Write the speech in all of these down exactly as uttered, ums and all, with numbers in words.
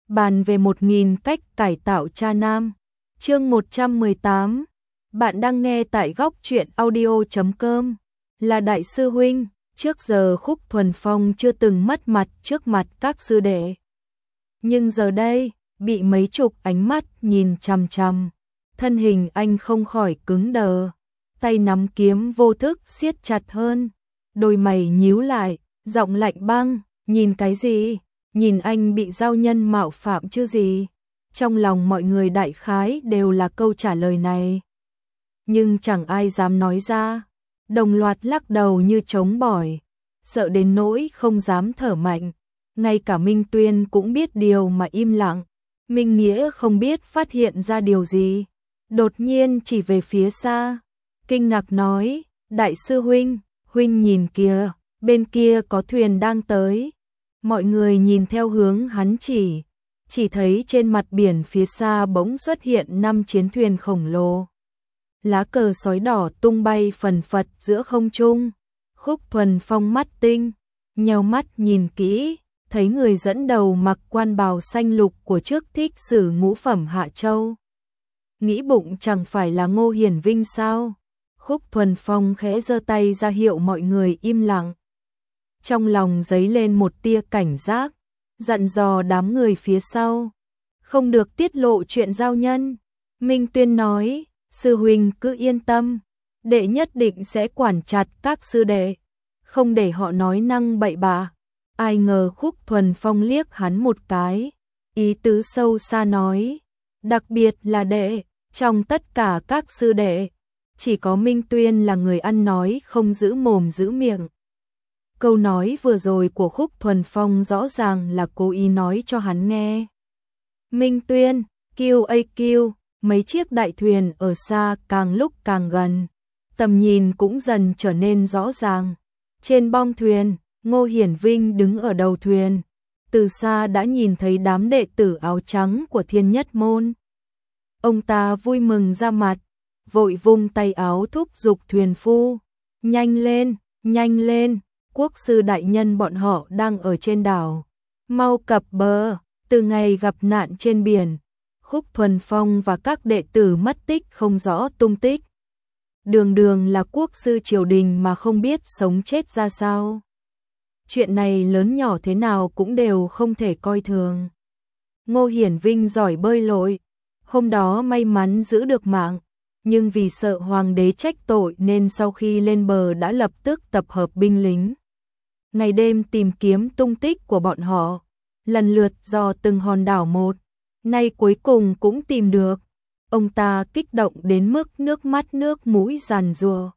bàn về một nghìn cách cải tạo cha nam. Chương một trăm mười tám. Bạn đang nghe tại góc truyện audio chấm com. Là đại sư huynh, trước giờ Khúc Thuần Phong chưa từng mất mặt trước mặt các sư đệ. Nhưng giờ đây, bị mấy chục ánh mắt nhìn chằm chằm, thân hình anh không khỏi cứng đờ, tay nắm kiếm vô thức siết chặt hơn, đôi mày nhíu lại, giọng lạnh băng, nhìn cái gì? Nhìn anh bị giao nhân mạo phạm chứ gì? Trong lòng mọi người đại khái đều là câu trả lời này. Nhưng chẳng ai dám nói ra, đồng loạt lắc đầu như trống bỏi, sợ đến nỗi không dám thở mạnh. Ngay cả Minh Tuyên cũng biết điều mà im lặng. Minh Nghĩa không biết phát hiện ra điều gì, đột nhiên chỉ về phía xa, kinh ngạc nói, đại sư huynh, huynh nhìn kìa, bên kia có thuyền đang tới. Mọi người nhìn theo hướng hắn chỉ, chỉ thấy trên mặt biển phía xa bỗng xuất hiện năm chiến thuyền khổng lồ. Lá cờ sói đỏ tung bay phần phật giữa không trung. Khúc Thuần Phong mắt tinh, nheo mắt nhìn kỹ, thấy người dẫn đầu mặc quan bào xanh lục của trước thích sử ngũ phẩm Hạ Châu. Nghĩ bụng chẳng phải là Ngô Hiển Vinh sao? Khúc Thuần Phong khẽ giơ tay ra hiệu mọi người im lặng. Trong lòng dấy lên một tia cảnh giác, dặn dò đám người phía sau, không được tiết lộ chuyện giao nhân. Minh Tuyên nói, sư huynh cứ yên tâm, đệ nhất định sẽ quản chặt các sư đệ, không để họ nói năng bậy bạ. Ai ngờ Khúc Thuần Phong liếc hắn một cái, ý tứ sâu xa nói, đặc biệt là đệ, trong tất cả các sư đệ, chỉ có Minh Tuyên là người ăn nói không giữ mồm giữ miệng. Câu nói vừa rồi của Khúc Thuần Phong rõ ràng là cố ý nói cho hắn nghe. Minh Tuyên, kêu ây kêu, mấy chiếc đại thuyền ở xa càng lúc càng gần, tầm nhìn cũng dần trở nên rõ ràng. Trên bong thuyền, Ngô Hiển Vinh đứng ở đầu thuyền, từ xa đã nhìn thấy đám đệ tử áo trắng của Thiên Nhất Môn. Ông ta vui mừng ra mặt, vội vung tay áo thúc giục thuyền phu, nhanh lên, nhanh lên, quốc sư đại nhân bọn họ đang ở trên đảo, mau cập bờ. Từ ngày gặp nạn trên biển, Khúc Thuần Phong và các đệ tử mất tích không rõ tung tích. Đường đường là quốc sư triều đình mà không biết sống chết ra sao. Chuyện này lớn nhỏ thế nào cũng đều không thể coi thường. Ngô Hiển Vinh giỏi bơi lội, hôm đó may mắn giữ được mạng, nhưng vì sợ hoàng đế trách tội nên sau khi lên bờ đã lập tức tập hợp binh lính. Ngày đêm tìm kiếm tung tích của bọn họ, lần lượt dò từng hòn đảo một, nay cuối cùng cũng tìm được. Ông ta kích động đến mức nước mắt nước mũi giàn giụa,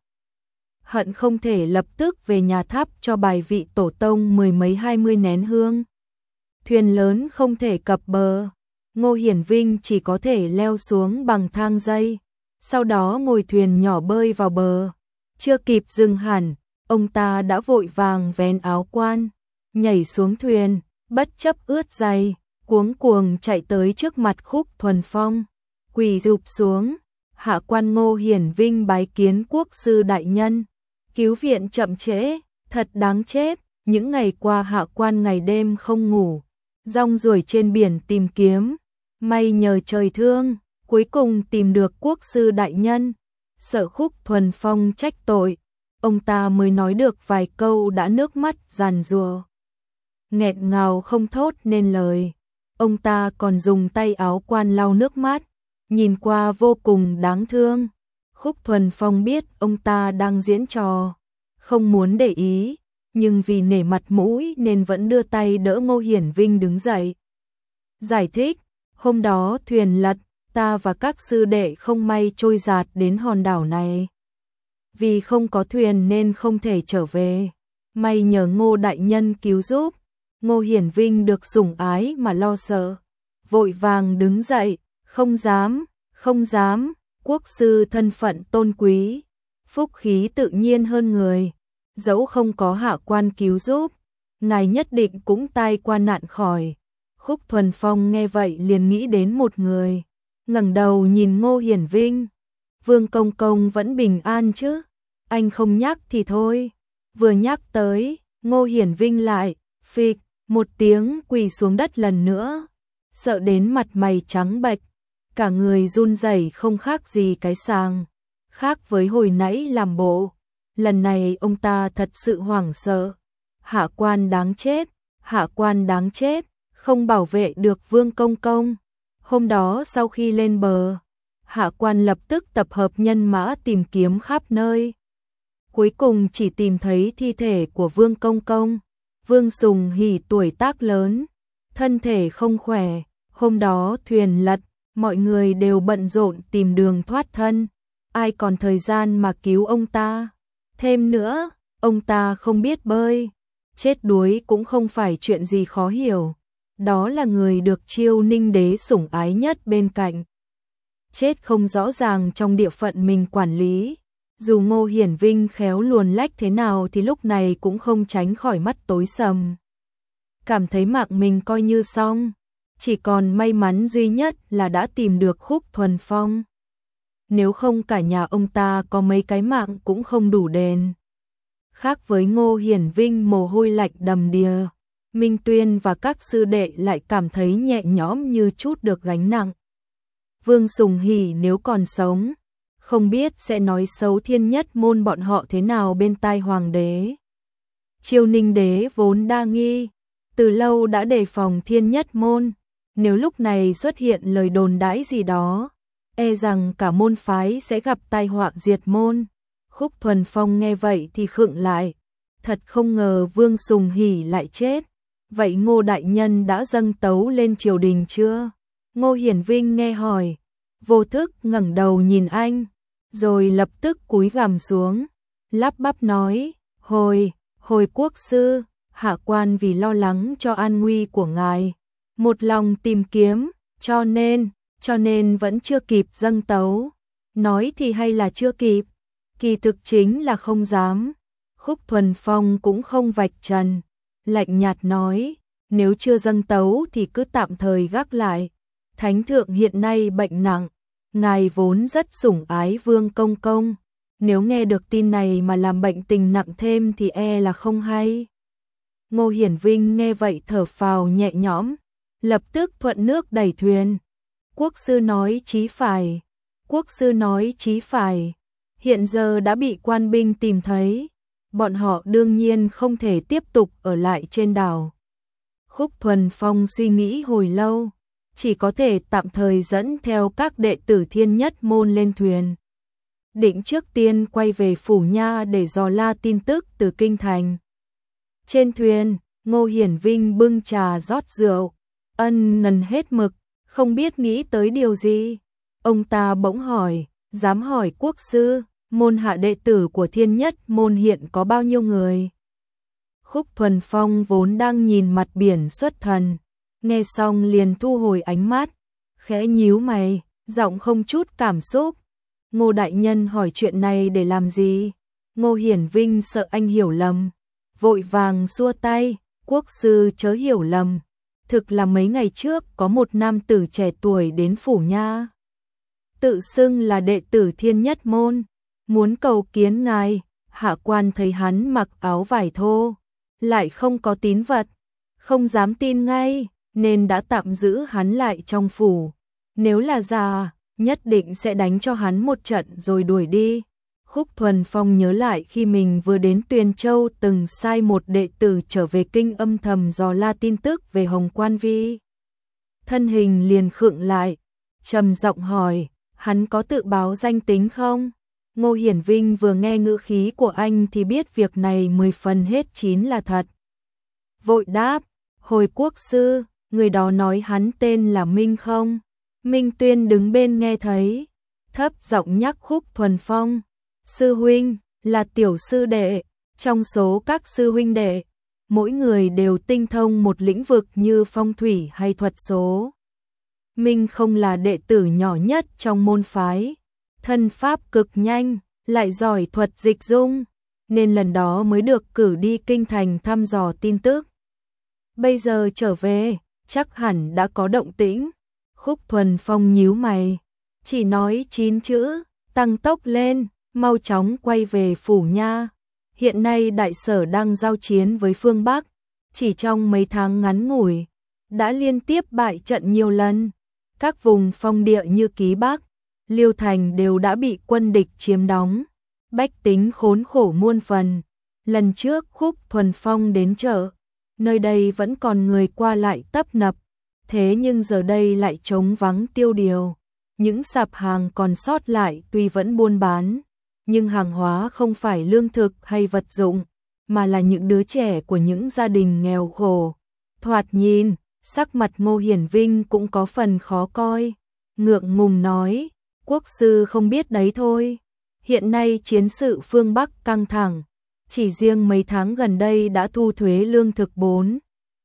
hận không thể lập tức về nhà thắp cho bài vị tổ tông mười mấy hai mươi nén hương. Thuyền lớn không thể cập bờ, Ngô Hiển Vinh chỉ có thể leo xuống bằng thang dây, sau đó ngồi thuyền nhỏ bơi vào bờ. Chưa kịp dừng hẳn, ông ta đã vội vàng vén áo quan, nhảy xuống thuyền, bất chấp ướt giày, cuống cuồng chạy tới trước mặt Khúc Thuần Phong, quỳ rụp xuống, hạ quan Ngô Hiển Vinh bái kiến quốc sư đại nhân, cứu viện chậm trễ, thật đáng chết. Những ngày qua hạ quan ngày đêm không ngủ, rong ruổi trên biển tìm kiếm, may nhờ trời thương, cuối cùng tìm được quốc sư đại nhân. Sợ Khúc Thuần Phong trách tội, ông ta mới nói được vài câu đã nước mắt giàn giụa, nghẹn ngào không thốt nên lời. Ông ta còn dùng tay áo quan lau nước mắt, nhìn qua vô cùng đáng thương. Khúc Thuần Phong biết ông ta đang diễn trò, không muốn để ý, nhưng vì nể mặt mũi nên vẫn đưa tay đỡ Ngô Hiển Vinh đứng dậy. Giải thích, hôm đó thuyền lật, ta và các sư đệ không may trôi dạt đến hòn đảo này. Vì không có thuyền nên không thể trở về, may nhờ Ngô đại nhân cứu giúp. Ngô Hiển Vinh được sủng ái mà lo sợ, vội vàng đứng dậy, không dám, không dám, quốc sư thân phận tôn quý, phúc khí tự nhiên hơn người, dẫu không có hạ quan cứu giúp, ngài nhất định cũng tai qua nạn khỏi. Khúc Thuần Phong nghe vậy liền nghĩ đến một người, ngẩng đầu nhìn Ngô Hiển Vinh, Vương công công vẫn bình an chứ? Anh không nhắc thì thôi, vừa nhắc tới, Ngô Hiển Vinh lại phịch một tiếng quỳ xuống đất lần nữa, sợ đến mặt mày trắng bệch, cả người run rẩy không khác gì cái sàng. Khác với hồi nãy làm bộ, lần này ông ta thật sự hoảng sợ. Hạ quan đáng chết, hạ quan đáng chết, không bảo vệ được Vương công công. Hôm đó sau khi lên bờ, hạ quan lập tức tập hợp nhân mã tìm kiếm khắp nơi. Cuối cùng chỉ tìm thấy thi thể của Vương công công. Vương Sùng Hỉ tuổi tác lớn, thân thể không khỏe, hôm đó thuyền lật, mọi người đều bận rộn tìm đường thoát thân, ai còn thời gian mà cứu ông ta. Thêm nữa, ông ta không biết bơi, chết đuối cũng không phải chuyện gì khó hiểu. Đó là người được Chiêu Ninh đế sủng ái nhất bên cạnh. Chết không rõ ràng trong địa phận mình quản lý. Dù Ngô Hiển Vinh khéo luồn lách thế nào thì lúc này cũng không tránh khỏi mắt tối sầm. Cảm thấy mạng mình coi như xong. Chỉ còn may mắn duy nhất là đã tìm được Khúc Thuần Phong. Nếu không cả nhà ông ta có mấy cái mạng cũng không đủ đền. Khác với Ngô Hiển Vinh mồ hôi lạnh đầm đìa, Minh Tuyên và các sư đệ lại cảm thấy nhẹ nhõm như chút được gánh nặng. Vương Sùng Hỉ nếu còn sống, không biết sẽ nói xấu Thiên Nhất môn bọn họ thế nào bên tai hoàng đế. Chiêu Ninh đế vốn đa nghi, từ lâu đã đề phòng Thiên Nhất môn, nếu lúc này xuất hiện lời đồn đãi gì đó, e rằng cả môn phái sẽ gặp tai họa diệt môn. Khúc Thuần Phong nghe vậy thì khựng lại, thật không ngờ Vương Sùng Hỉ lại chết. Vậy Ngô đại nhân đã dâng tấu lên triều đình chưa? Ngô Hiển Vinh nghe hỏi, vô thức ngẩng đầu nhìn anh, rồi lập tức cúi gằm xuống, lắp bắp nói, hồi, hồi quốc sư, hạ quan vì lo lắng cho an nguy của ngài, một lòng tìm kiếm, cho nên, cho nên vẫn chưa kịp dâng tấu. Nói thì hay là chưa kịp, kỳ thực chính là không dám. Khúc Thuần Phong cũng không vạch trần, lạnh nhạt nói, nếu chưa dâng tấu thì cứ tạm thời gác lại. Thánh thượng hiện nay bệnh nặng, ngài vốn rất sủng ái Vương công công, nếu nghe được tin này mà làm bệnh tình nặng thêm thì e là không hay. Ngô Hiển Vinh nghe vậy thở phào nhẹ nhõm, lập tức thuận nước đẩy thuyền. Quốc sư nói chí phải, quốc sư nói chí phải, hiện giờ đã bị quan binh tìm thấy, bọn họ đương nhiên không thể tiếp tục ở lại trên đảo. Khúc Thuần Phong suy nghĩ hồi lâu, chỉ có thể tạm thời dẫn theo các đệ tử Thiên Nhất môn lên thuyền. Định trước tiên quay về Phủ Nha để dò la tin tức từ kinh thành. Trên thuyền, Ngô Hiển Vinh bưng trà rót rượu, ân nần hết mực, không biết nghĩ tới điều gì. Ông ta bỗng hỏi, dám hỏi quốc sư, môn hạ đệ tử của Thiên Nhất môn hiện có bao nhiêu người? Khúc Thuần Phong vốn đang nhìn mặt biển xuất thần, nghe xong liền thu hồi ánh mắt, khẽ nhíu mày, giọng không chút cảm xúc. Ngô đại nhân hỏi chuyện này để làm gì? Ngô Hiển Vinh sợ anh hiểu lầm, vội vàng xua tay, quốc sư chớ hiểu lầm. Thực là mấy ngày trước có một nam tử trẻ tuổi đến Phủ Nha, tự xưng là đệ tử Thiên Nhất môn, muốn cầu kiến ngài. Hạ quan thấy hắn mặc áo vải thô, lại không có tín vật, không dám tin ngay, nên đã tạm giữ hắn lại trong phủ. Nếu là giả, nhất định sẽ đánh cho hắn một trận rồi đuổi đi. Khúc Thuần Phong nhớ lại khi mình vừa đến Tuyền Châu từng sai một đệ tử trở về kinh âm thầm dò la tin tức về Hồng Quan Vi. Thân hình liền khựng lại, trầm giọng hỏi, hắn có tự báo danh tính không? Ngô Hiển Vinh vừa nghe ngữ khí của anh thì biết việc này mười phần hết chín là thật. Vội đáp, hồi quốc sư, người đó nói hắn tên là Minh không? Minh Tuyên đứng bên nghe thấy, thấp giọng nhắc Khúc Thuần Phong, sư huynh, là tiểu sư đệ, trong số các sư huynh đệ, mỗi người đều tinh thông một lĩnh vực như phong thủy hay thuật số. Minh không là đệ tử nhỏ nhất trong môn phái, thân pháp cực nhanh, lại giỏi thuật dịch dung, nên lần đó mới được cử đi kinh thành thăm dò tin tức. Bây giờ trở về, chắc hẳn đã có động tĩnh. Khúc Thuần Phong nhíu mày, chỉ nói chín chữ, tăng tốc lên, mau chóng quay về Phủ Nha. Hiện nay đại sở đang giao chiến với phương Bắc, chỉ trong mấy tháng ngắn ngủi, đã liên tiếp bại trận nhiều lần. Các vùng phong địa như Ký Bắc, Liêu Thành đều đã bị quân địch chiếm đóng. Bách tính khốn khổ muôn phần. Lần trước Khúc Thuần Phong đến chợ, nơi đây vẫn còn người qua lại tấp nập. Thế nhưng giờ đây lại trống vắng tiêu điều. Những sạp hàng còn sót lại tuy vẫn buôn bán, nhưng hàng hóa không phải lương thực hay vật dụng, mà là những đứa trẻ của những gia đình nghèo khổ. Thoạt nhìn, sắc mặt Ngô Hiển Vinh cũng có phần khó coi. Ngượng ngùng nói, quốc sư không biết đấy thôi. Hiện nay chiến sự phương Bắc căng thẳng, chỉ riêng mấy tháng gần đây đã thu thuế lương thực bốn,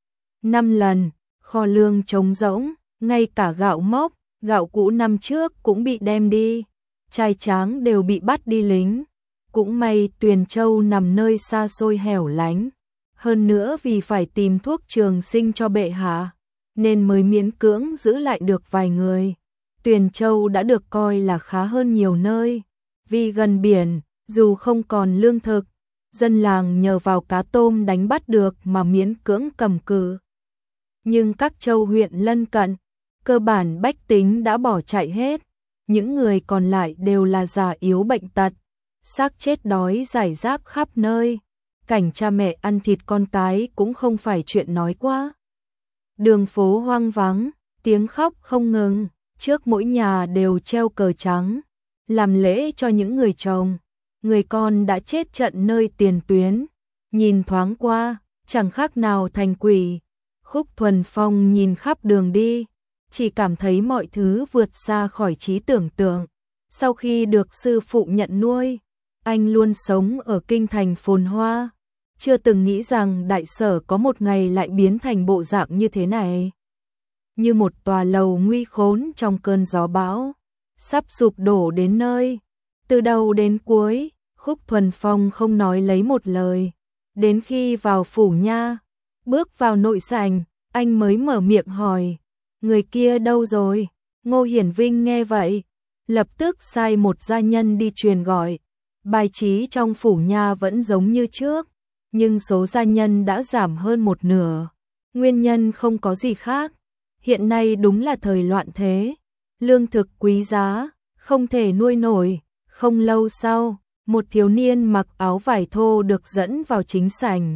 năm lần, kho lương trống rỗng, ngay cả gạo mốc, gạo cũ năm trước cũng bị đem đi, trai tráng đều bị bắt đi lính. Cũng may Tuyền Châu nằm nơi xa xôi hẻo lánh, hơn nữa vì phải tìm thuốc trường sinh cho bệ hạ, nên mới miễn cưỡng giữ lại được vài người. Tuyền Châu đã được coi là khá hơn nhiều nơi, vì gần biển, dù không còn lương thực, dân làng nhờ vào cá tôm đánh bắt được mà miễn cưỡng cầm cự. Nhưng các châu huyện lân cận, cơ bản bách tính đã bỏ chạy hết, những người còn lại đều là già yếu bệnh tật, xác chết đói rải rác khắp nơi. Cảnh cha mẹ ăn thịt con cái cũng không phải chuyện nói quá. Đường phố hoang vắng, tiếng khóc không ngừng, trước mỗi nhà đều treo cờ trắng, làm lễ cho những người chồng, người con đã chết trận nơi tiền tuyến. Nhìn thoáng qua, chẳng khác nào thành quỷ. Khúc Thuần Phong nhìn khắp đường đi, chỉ cảm thấy mọi thứ vượt xa khỏi trí tưởng tượng. Sau khi được sư phụ nhận nuôi, anh luôn sống ở kinh thành phồn hoa, chưa từng nghĩ rằng đại sở có một ngày lại biến thành bộ dạng như thế này. Như một tòa lầu nguy khốn trong cơn gió bão, sắp sụp đổ đến nơi. Từ đầu đến cuối, Khúc Thuần Phong không nói lấy một lời. Đến khi vào phủ nha, bước vào nội sảnh, anh mới mở miệng hỏi, người kia đâu rồi? Ngô Hiển Vinh nghe vậy, lập tức sai một gia nhân đi truyền gọi. Bài trí trong phủ nha vẫn giống như trước, nhưng số gia nhân đã giảm hơn một nửa. Nguyên nhân không có gì khác, hiện nay đúng là thời loạn thế, lương thực quý giá, không thể nuôi nổi. Không lâu sau, một thiếu niên mặc áo vải thô được dẫn vào chính sảnh.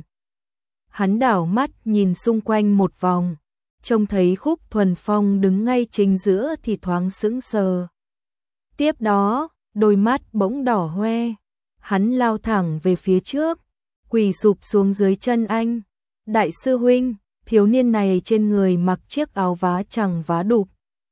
Hắn đảo mắt nhìn xung quanh một vòng, trông thấy Khúc Thuần Phong đứng ngay chính giữa thì thoáng sững sờ. Tiếp đó, đôi mắt bỗng đỏ hoe, hắn lao thẳng về phía trước, quỳ sụp xuống dưới chân anh. Đại sư huynh, thiếu niên này trên người mặc chiếc áo vá chẳng vá đục,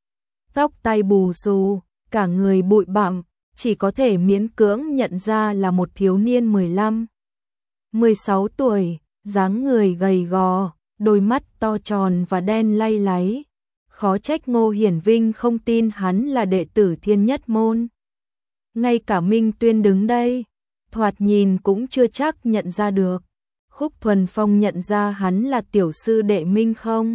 tóc tai bù xù, cả người bụi bặm, chỉ có thể miễn cưỡng nhận ra là một thiếu niên mười lăm, mười sáu tuổi, dáng người gầy gò, đôi mắt to tròn và đen lay láy. Khó trách Ngô Hiển Vinh không tin hắn là đệ tử Thiên Nhất Môn. Ngay cả Minh Tuyên đứng đây, thoạt nhìn cũng chưa chắc nhận ra được. Khúc Thuần Phong nhận ra hắn là tiểu sư đệ Minh không?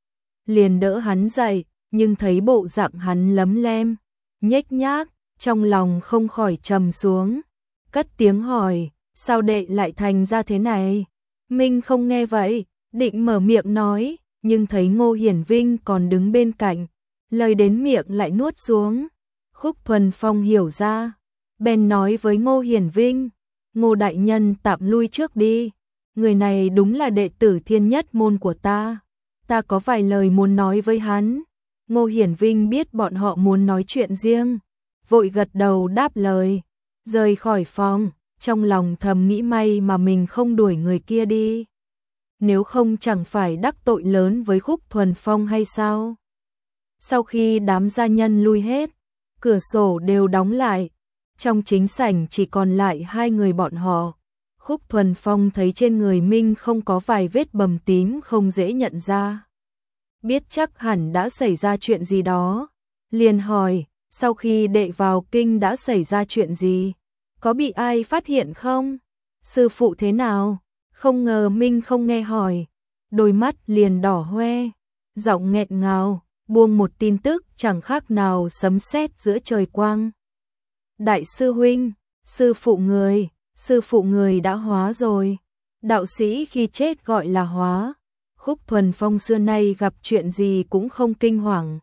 Liền đỡ hắn dậy, nhưng thấy bộ dạng hắn lấm lem, nhếch nhác, trong lòng không khỏi trầm xuống. Cất tiếng hỏi, sao đệ lại thành ra thế này? Minh không nghe vậy, định mở miệng nói, nhưng thấy Ngô Hiển Vinh còn đứng bên cạnh, lời đến miệng lại nuốt xuống. Khúc Thuần Phong hiểu ra, bèn nói với Ngô Hiển Vinh, Ngô đại nhân tạm lui trước đi, người này đúng là đệ tử Thiên Nhất Môn của ta, ta có vài lời muốn nói với hắn. Ngô Hiển Vinh biết bọn họ muốn nói chuyện riêng, vội gật đầu đáp lời, rời khỏi phòng, trong lòng thầm nghĩ may mà mình không đuổi người kia đi. Nếu không chẳng phải đắc tội lớn với Khúc Thuần Phong hay sao? Sau khi đám gia nhân lui hết, cửa sổ đều đóng lại, trong chính sảnh chỉ còn lại hai người bọn họ. Khúc Thuần Phong thấy trên người Minh không có vài vết bầm tím không dễ nhận ra. Biết chắc hẳn đã xảy ra chuyện gì đó, liền hỏi, sau khi đệ vào kinh đã xảy ra chuyện gì? Có bị ai phát hiện không? Sư phụ thế nào? Không ngờ Minh không nghe hỏi, đôi mắt liền đỏ hoe, giọng nghẹn ngào, buông một tin tức chẳng khác nào sấm sét giữa trời quang. Đại sư huynh, sư phụ người, sư phụ người đã hóa rồi. Đạo sĩ khi chết gọi là hóa. Khúc Thuần Phong xưa nay gặp chuyện gì cũng không kinh hoàng.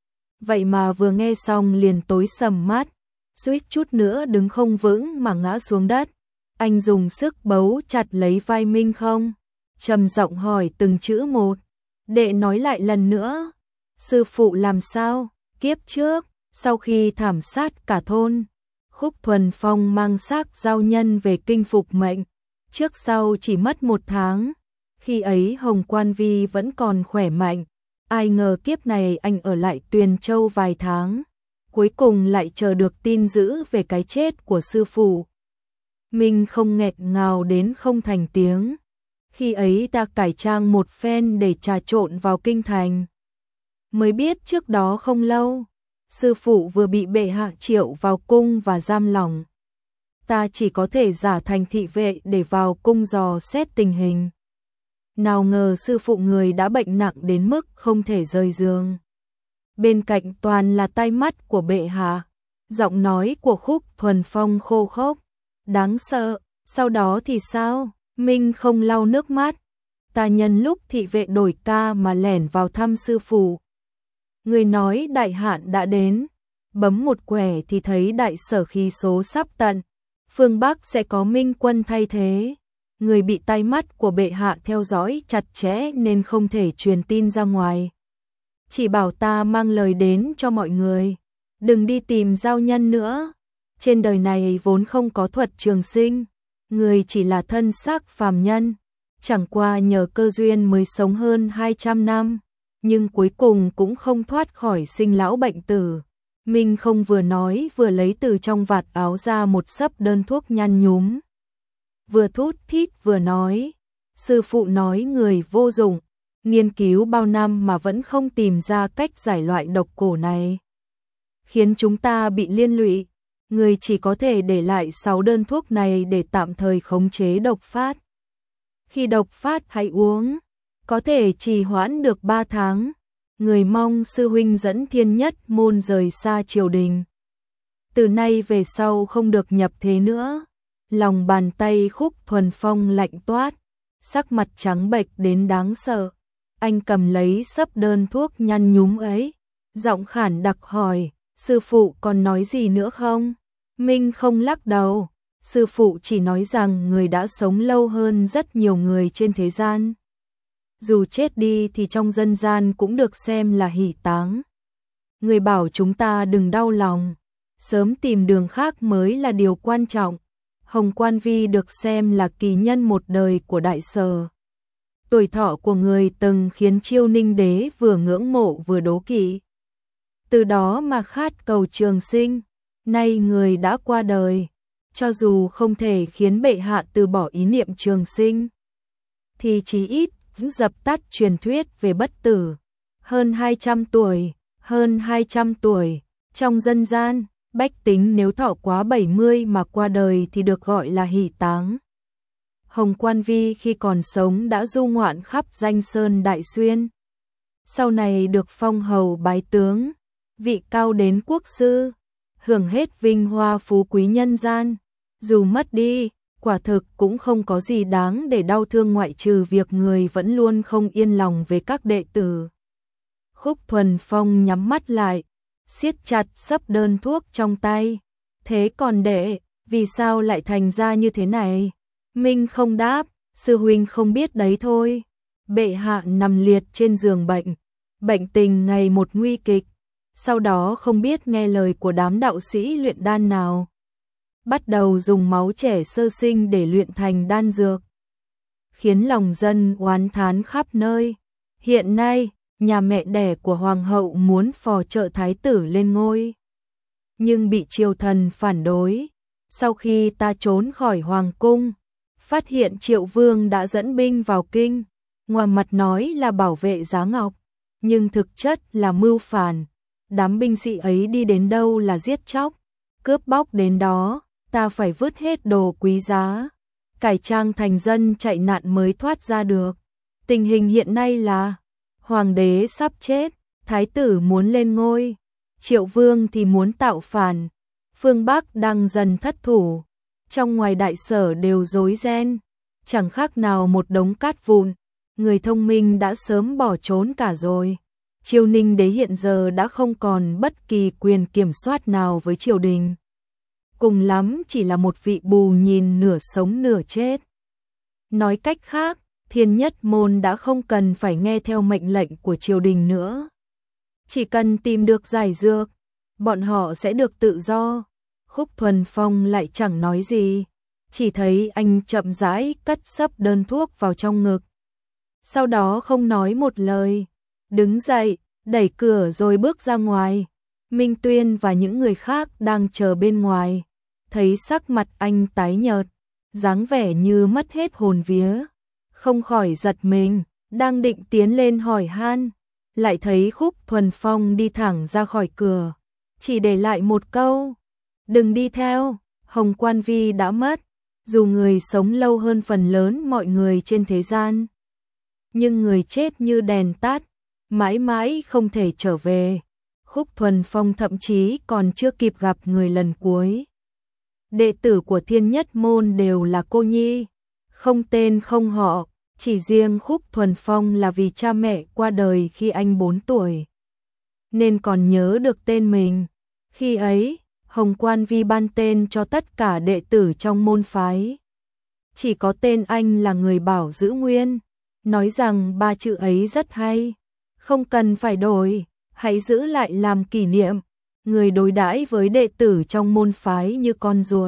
Vậy mà vừa nghe xong liền tối sầm mắt, suýt chút nữa đứng không vững mà ngã xuống đất. Anh dùng sức bấu chặt lấy vai Minh Không, trầm giọng hỏi từng chữ một. Đệ nói lại lần nữa. Sư phụ làm sao? Kiếp trước, sau khi thảm sát cả thôn, Khúc Thuần Phong mang xác giao nhân về kinh phục mệnh. Trước sau chỉ mất một tháng. Khi ấy Hồng Quan Vi vẫn còn khỏe mạnh. Ai ngờ kiếp này anh ở lại Tuyền Châu vài tháng. Cuối cùng lại chờ được tin dữ về cái chết của sư phụ. Mình không nghẹt ngào đến không thành tiếng. Khi ấy ta cải trang một phen để trà trộn vào kinh thành. Mới biết trước đó không lâu, sư phụ vừa bị bệ hạ triệu vào cung và giam lỏng. Ta chỉ có thể giả thành thị vệ để vào cung dò xét tình hình. Nào ngờ sư phụ người đã bệnh nặng đến mức không thể rời giường. Bên cạnh toàn là tai mắt của bệ hạ. Giọng nói của Khúc Thuần Phong khô khốc, đáng sợ. Sau đó thì sao? Minh không lau nước mắt. Ta nhân lúc thị vệ đổi ca mà lẻn vào thăm sư phụ. Người nói đại hạn đã đến. Bấm một quẻ thì thấy đại sở khí số sắp tận. Phương Bắc sẽ có minh quân thay thế. Người bị tai mắt của bệ hạ theo dõi chặt chẽ nên không thể truyền tin ra ngoài. Chỉ bảo ta mang lời đến cho mọi người. Đừng đi tìm giao nhân nữa. Trên đời này vốn không có thuật trường sinh. Người chỉ là thân xác phàm nhân. Chẳng qua nhờ cơ duyên mới sống hơn hai trăm năm. Nhưng cuối cùng cũng không thoát khỏi sinh lão bệnh tử. Minh không vừa nói vừa lấy từ trong vạt áo ra một xấp đơn thuốc nhăn nhúm. Vừa thút thít vừa nói. Sư phụ nói người vô dụng. Nghiên cứu bao năm mà vẫn không tìm ra cách giải loại độc cổ này. Khiến chúng ta bị liên lụy. Người chỉ có thể để lại sáu đơn thuốc này để tạm thời khống chế độc phát. Khi độc phát hãy uống. Có thể trì hoãn được ba tháng. Người mong sư huynh dẫn Thiên Nhất môn rời xa triều đình. Từ nay về sau không được nhập thế nữa. Lòng bàn tay Khúc Thuần Phong lạnh toát. Sắc mặt trắng bệch đến đáng sợ. Anh cầm lấy xấp đơn thuốc nhăn nhúm ấy. Giọng khản đặc hỏi. Sư phụ còn nói gì nữa không? Minh không lắc đầu. Sư phụ chỉ nói rằng người đã sống lâu hơn rất nhiều người trên thế gian. Dù chết đi thì trong dân gian cũng được xem là hỷ táng. Người bảo chúng ta đừng đau lòng. Sớm tìm đường khác mới là điều quan trọng. Hồng Quan Vi được xem là kỳ nhân một đời của đại sở. Tuổi thọ của người từng khiến Chiêu Ninh đế vừa ngưỡng mộ vừa đố kỵ. Từ đó mà khát cầu trường sinh. Nay người đã qua đời. Cho dù không thể khiến bệ hạ từ bỏ ý niệm trường sinh, thì chí ít dập tắt truyền thuyết về bất tử. Hơn hai trăm tuổi, hơn hai trăm tuổi, trong dân gian, bách tính nếu thọ quá bảy mươi mà qua đời thì được gọi là hỷ táng. Hồng Quan Vi khi còn sống đã du ngoạn khắp danh sơn đại xuyên. Sau này được phong hầu bái tướng, vị cao đến quốc sư, hưởng hết vinh hoa phú quý nhân gian. Dù mất đi, quả thực cũng không có gì đáng để đau thương ngoại trừ việc người vẫn luôn không yên lòng về các đệ tử. Khúc Thuần Phong nhắm mắt lại, siết chặt xấp đơn thuốc trong tay. Thế còn đệ, vì sao lại thành ra như thế này? Minh không đáp, sư huynh không biết đấy thôi. Bệ hạ nằm liệt trên giường bệnh, bệnh tình ngày một nguy kịch. Sau đó không biết nghe lời của đám đạo sĩ luyện đan nào. Bắt đầu dùng máu trẻ sơ sinh để luyện thành đan dược. Khiến lòng dân oán thán khắp nơi. Hiện nay, nhà mẹ đẻ của hoàng hậu muốn phò trợ thái tử lên ngôi. Nhưng bị triều thần phản đối. Sau khi ta trốn khỏi hoàng cung, phát hiện Triệu Vương đã dẫn binh vào kinh. Ngoài mặt nói là bảo vệ Giá Ngọc, nhưng thực chất là mưu phản. Đám binh sĩ ấy đi đến đâu là giết chóc, cướp bóc đến đó. Ta phải vứt hết đồ quý giá, cải trang thành dân chạy nạn mới thoát ra được. Tình hình hiện nay là hoàng đế sắp chết, thái tử muốn lên ngôi, Triệu Vương thì muốn tạo phản, phương Bắc đang dần thất thủ, trong ngoài đại sở đều rối ren, chẳng khác nào một đống cát vụn. người thông minh đã sớm bỏ trốn cả rồi. Triều Ninh đế hiện giờ đã không còn bất kỳ quyền kiểm soát nào với triều đình. Cùng lắm chỉ là một vị bù nhìn nửa sống nửa chết. Nói cách khác, Thiên Nhất Môn đã không cần phải nghe theo mệnh lệnh của triều đình nữa. Chỉ cần tìm được giải dược, bọn họ sẽ được tự do. Khúc Thuần Phong lại chẳng nói gì, chỉ thấy anh chậm rãi cất xấp đơn thuốc vào trong ngực. Sau đó không nói một lời, đứng dậy, đẩy cửa rồi bước ra ngoài. Minh Tuyên và những người khác đang chờ bên ngoài, thấy sắc mặt anh tái nhợt, dáng vẻ như mất hết hồn vía, không khỏi giật mình, đang định tiến lên hỏi han, lại thấy Khúc Thuần Phong đi thẳng ra khỏi cửa, chỉ để lại một câu: "Đừng đi theo, Hồng Quan Vi đã mất." Dù người sống lâu hơn phần lớn mọi người trên thế gian, nhưng người chết như đèn tắt, mãi mãi không thể trở về. Khúc Thuần Phong thậm chí còn chưa kịp gặp người lần cuối. Đệ tử của Thiên Nhất Môn đều là cô nhi, không tên không họ, chỉ riêng Khúc Thuần Phong là vì cha mẹ qua đời khi anh bốn tuổi, nên còn nhớ được tên mình. Khi ấy, Hồng Quan Vi ban tên cho tất cả đệ tử trong môn phái. Chỉ có tên anh là người bảo giữ nguyên, nói rằng ba chữ ấy rất hay, không cần phải đổi, hãy giữ lại làm kỷ niệm. Người đối đãi với đệ tử trong môn phái như con ruột.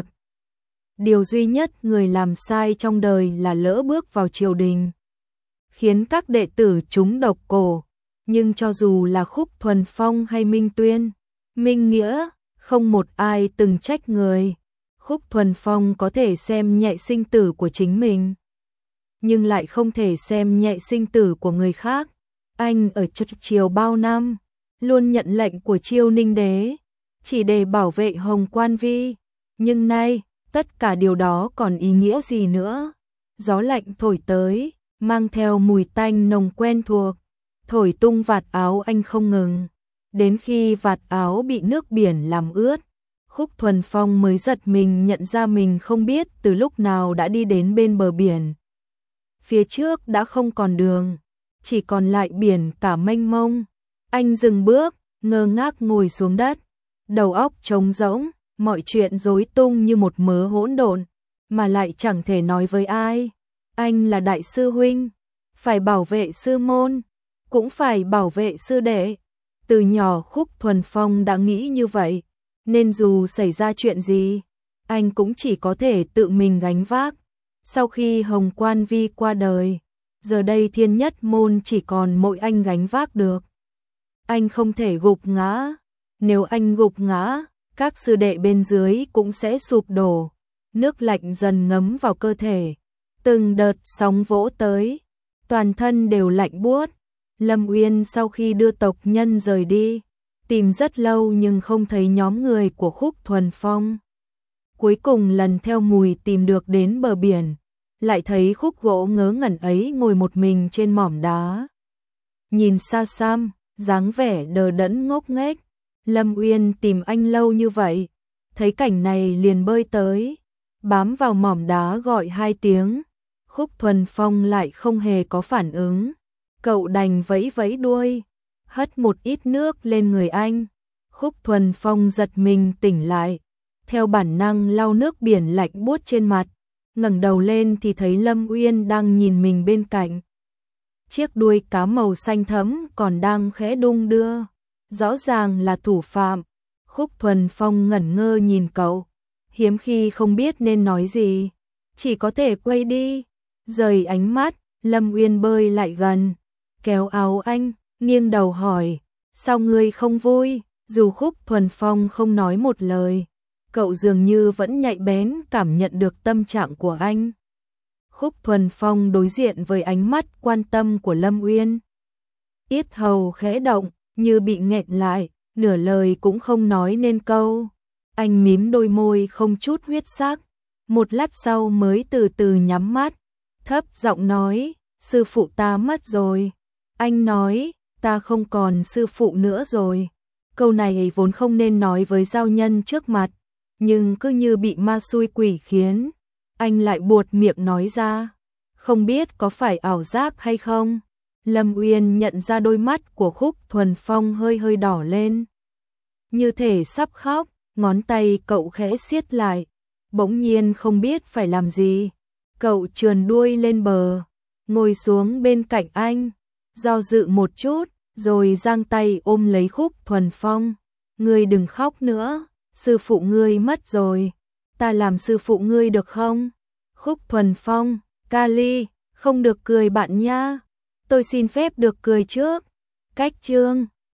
Điều duy nhất người làm sai trong đời là lỡ bước vào triều đình, khiến các đệ tử trúng độc cổ. Nhưng cho dù là Khúc Thuần Phong hay Minh Tuyên, Minh Nghĩa, không một ai từng trách người. Khúc Thuần Phong có thể xem nhẹ sinh tử của chính mình, nhưng lại không thể xem nhẹ sinh tử của người khác. Anh ở triều bao năm, luôn nhận lệnh của Triều Ninh đế, chỉ để bảo vệ Hồng Quan Vi. Nhưng nay, tất cả điều đó còn ý nghĩa gì nữa? Gió lạnh thổi tới, mang theo mùi tanh nồng quen thuộc, thổi tung vạt áo anh không ngừng. Đến khi vạt áo bị nước biển làm ướt, Khúc Thuần Phong mới giật mình nhận ra mình không biết từ lúc nào đã đi đến bên bờ biển. Phía trước đã không còn đường, chỉ còn lại biển cả mênh mông. Anh dừng bước, ngơ ngác ngồi xuống đất, đầu óc trống rỗng, mọi chuyện rối tung như một mớ hỗn độn, mà lại chẳng thể nói với ai. Anh là đại sư huynh, phải bảo vệ sư môn, cũng phải bảo vệ sư đệ. Từ nhỏ Khúc Thuần Phong đã nghĩ như vậy, nên dù xảy ra chuyện gì, anh cũng chỉ có thể tự mình gánh vác. Sau khi Hồng Quan Vi qua đời, giờ đây Thiên Nhất Môn chỉ còn mỗi anh gánh vác được. Anh không thể gục ngã, nếu anh gục ngã, các sư đệ bên dưới cũng sẽ sụp đổ. Nước lạnh dần ngấm vào cơ thể, từng đợt sóng vỗ tới, toàn thân đều lạnh buốt. Lâm Uyên sau khi đưa tộc nhân rời đi, tìm rất lâu nhưng không thấy nhóm người của Khúc Thuần Phong. Cuối cùng lần theo mùi tìm được đến bờ biển, lại thấy khúc gỗ ngớ ngẩn ấy ngồi một mình trên mỏm đá. Nhìn xa xăm, dáng vẻ đờ đẫn ngốc nghếch. Lâm Uyên tìm anh lâu như vậy, thấy cảnh này liền bơi tới, bám vào mỏm đá gọi hai tiếng. Khúc Thuần Phong lại không hề có phản ứng, cậu đành vẫy vẫy đuôi, hất một ít nước lên người anh. Khúc Thuần Phong giật mình tỉnh lại, theo bản năng lau nước biển lạnh buốt trên mặt, ngẩng đầu lên thì thấy Lâm Uyên đang nhìn mình bên cạnh. Chiếc đuôi cá màu xanh thẫm còn đang khẽ đung đưa, rõ ràng là thủ phạm. Khúc Thuần Phong ngẩn ngơ nhìn cậu, hiếm khi không biết nên nói gì, chỉ có thể quay đi, rời ánh mắt. Lâm Uyên bơi lại gần, kéo áo anh, nghiêng đầu hỏi, sao ngươi không vui? Dù Khúc Thuần Phong không nói một lời, cậu dường như vẫn nhạy bén cảm nhận được tâm trạng của anh. Khúc Thuần Phong đối diện với ánh mắt quan tâm của Lâm Uyên, yết hầu khẽ động, như bị nghẹn lại, nửa lời cũng không nói nên câu. Anh mím đôi môi không chút huyết sắc, một lát sau mới từ từ nhắm mắt, thấp giọng nói, sư phụ ta mất rồi. Anh nói, ta không còn sư phụ nữa rồi. Câu này vốn không nên nói với giao nhân trước mặt, nhưng cứ như bị ma xui quỷ khiến, anh lại buột miệng nói ra. không biết có phải ảo giác hay không. Lâm Uyên nhận ra đôi mắt của Khúc Thuần Phong hơi hơi đỏ lên, như thể sắp khóc, ngón tay cậu khẽ siết lại, bỗng nhiên không biết phải làm gì. Cậu trườn đuôi lên bờ, ngồi xuống bên cạnh anh, do dự một chút, rồi giang tay ôm lấy Khúc Thuần Phong. Ngươi đừng khóc nữa, sư phụ ngươi mất rồi, ta làm sư phụ ngươi được không? Khúc Thuần Phong, Kali, không được cười bạn nha, tôi xin phép được cười trước. Cách chương